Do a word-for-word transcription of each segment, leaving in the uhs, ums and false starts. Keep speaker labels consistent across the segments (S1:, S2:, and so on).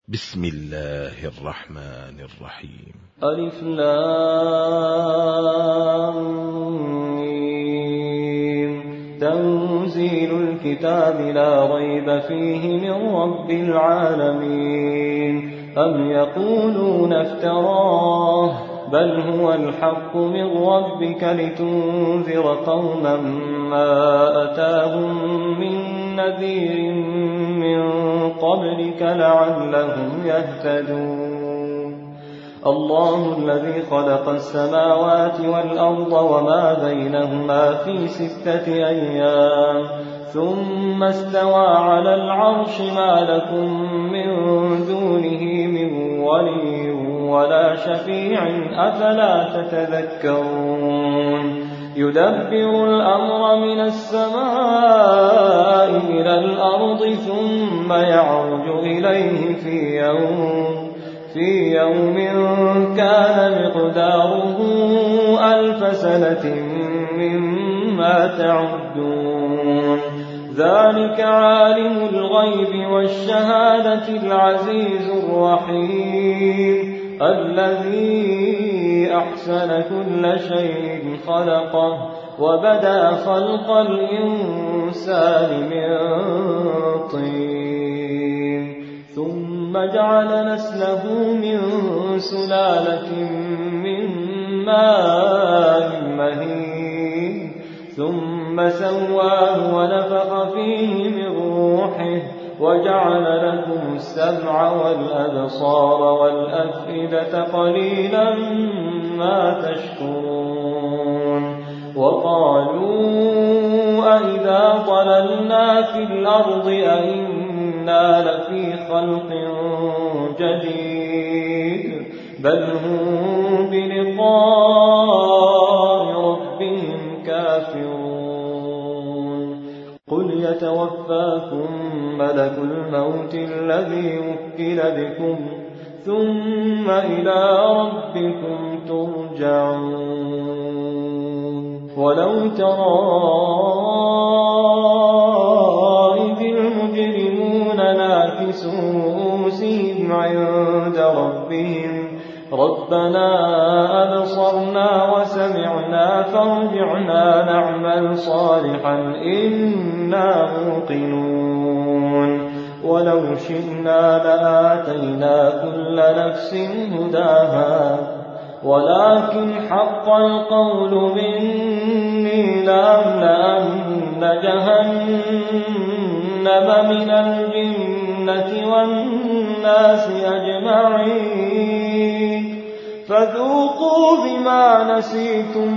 S1: بسم الله الرحمن الرحيم.
S2: ألف لام ميم. تنزيل الكتاب لا ريب فيه من رب العالمين. أم يقولون افتراه بل هو الحق من ربك لتنذر قوما ما أتاهم من نذير من قبلك لعلهم يهتدون. الله الذي خلق السماوات والأرض وما بينهما في ستة أيام ثم استوى على العرش ما لكم من دونه من ولي ولا شفيع أفلا تتذكرون. يدبر الأمر من السماء إلى الأرض ثم يعرج إليه في يوم في يوم كان مقداره ألف سنة مما تعدون. ذلك عالم الغيب والشهادة العزيز الرحيم الذي أحسن كل شيء خلقه وبدأ خلق الإنسان من طين ثم جعل نسله من سلالة من ماء مهين ثم سواه ونفخ فيه من روحه وجعل لكم السمع والأبصار والأفئدة قليلا ما تشكرون. وقالوا أئذا ضللنا في الأرض أئنا لفي خلق جديد بل هم بلقاء ربهم كافرون. قل يتوفاكم ملك الموت الذي وكل بكم ثم إلى ربكم ترجعون. ولو ترى إذ المجرمون ناكسوا رؤوسهم عند ربهم ربنا أبصرنا وسمعنا فارجعنا نعمل صالحا إنا موقنون. ولو شئنا لآتينا كل نفس هداها ولكن حق القول مني لأملأن جهنم من الجنة والناس أجمعين فذوقوا بما نسيتم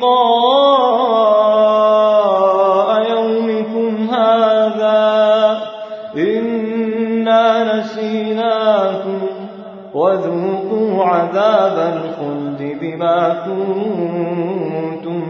S2: لقاء يومكم هذا إنا نسيناكم وذوقوا عذاب الخلد بما كنتم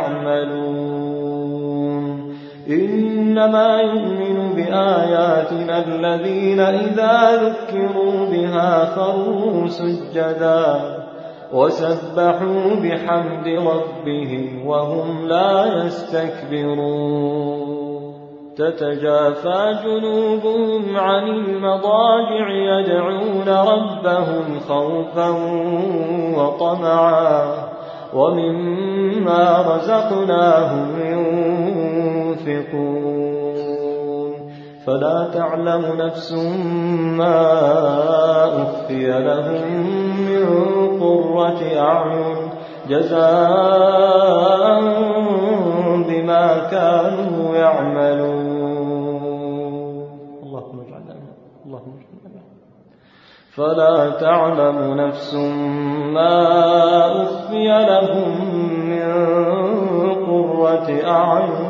S2: تعملون. إنما يؤمن بآياتنا الذين إذا ذكروا بها خروا سجدا وسبحوا بحمد ربهم وهم لا يستكبرون. تتجافى جنوبهم عن المضاجع يدعون ربهم خوفا وطمعا ومما رزقناهم ينفقون. فلا تعلم نفس ما أخفي لهم من قرة أعين جزاء بما كانوا يعملون. اللهم اجعلنا اللهم اجعلنا. فلا تعلم نفس ما أخفي لهم من قرة أعين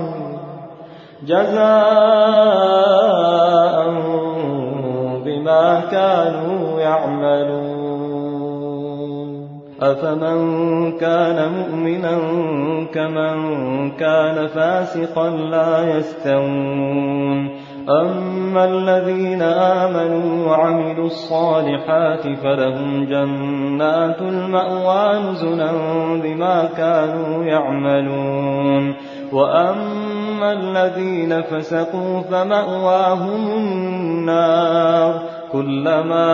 S2: جزاء بما كانوا يعملون. أفمن كان مؤمنا كمن كان فاسقا لا يستوون. أما الذين آمنوا وعملوا الصالحات فلهم جنات المأوى نزلا بما كانوا يعملون. وأما الذين فسقوا فمأواهم النار كلما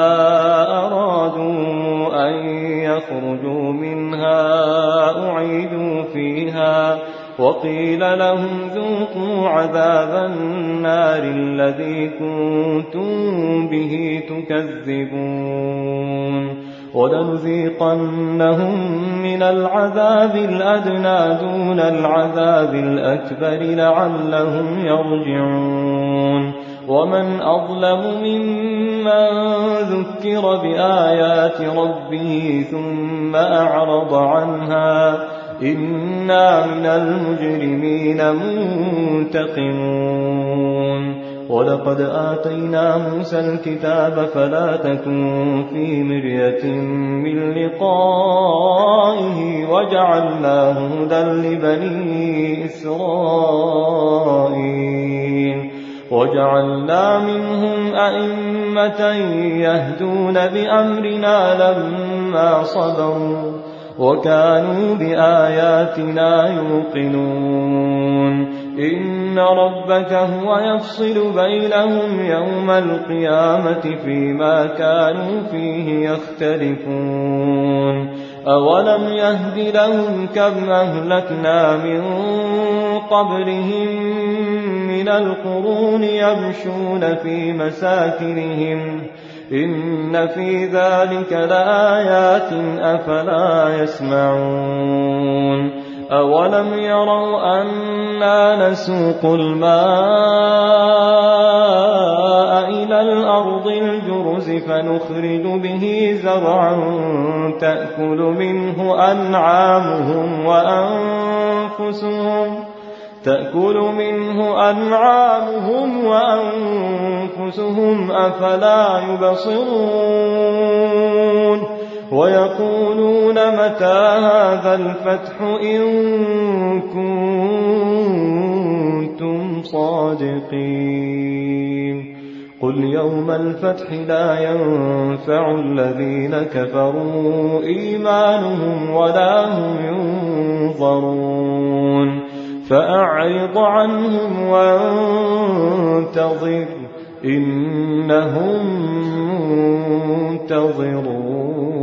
S2: أرادوا أن يخرجوا منها أعيدوا فيها وقيل لهم ذوقوا عذاب النار الذي كنتم به تكذبون ولنذيقنهم من العذاب الأدنى دون العذاب الأكبر لعلهم يرجعون ومن أظلم ممن ذكر بآيات ربه ثم أعرض عنها إنا من المجرمين منتقمون ولقد آتينا موسى الكتاب فلا تكن في مرية من لقائه وجعلناه هدى لبني إسرائيل وجعلنا منهم أئمة يهدون بأمرنا لما صبروا وكانوا بآياتنا يوقنون إن ربك هو يفصل بينهم يوم القيامة فيما كانوا فيه يختلفون أولم يهد لهم كم أهلكنا من قبلهم من القرون يمشون في مساكنهم إن في ذلك لآيات أفلا يسمعون أولم يروا أنا نسوق الماء إلى الأرض الجرز فنخرج به زرعا تأكل منه أنعامهم وأنفسهم تأكل منه أنعامهم وأنفسهم أفلا يبصرون ويقولون متى هذا الفتح إن كنتم صادقين قل يوم الفتح لا ينفع الذين كفروا إيمانهم ولا هم ينظرون فأعرض عنهم وانتظر إنهم منتظرون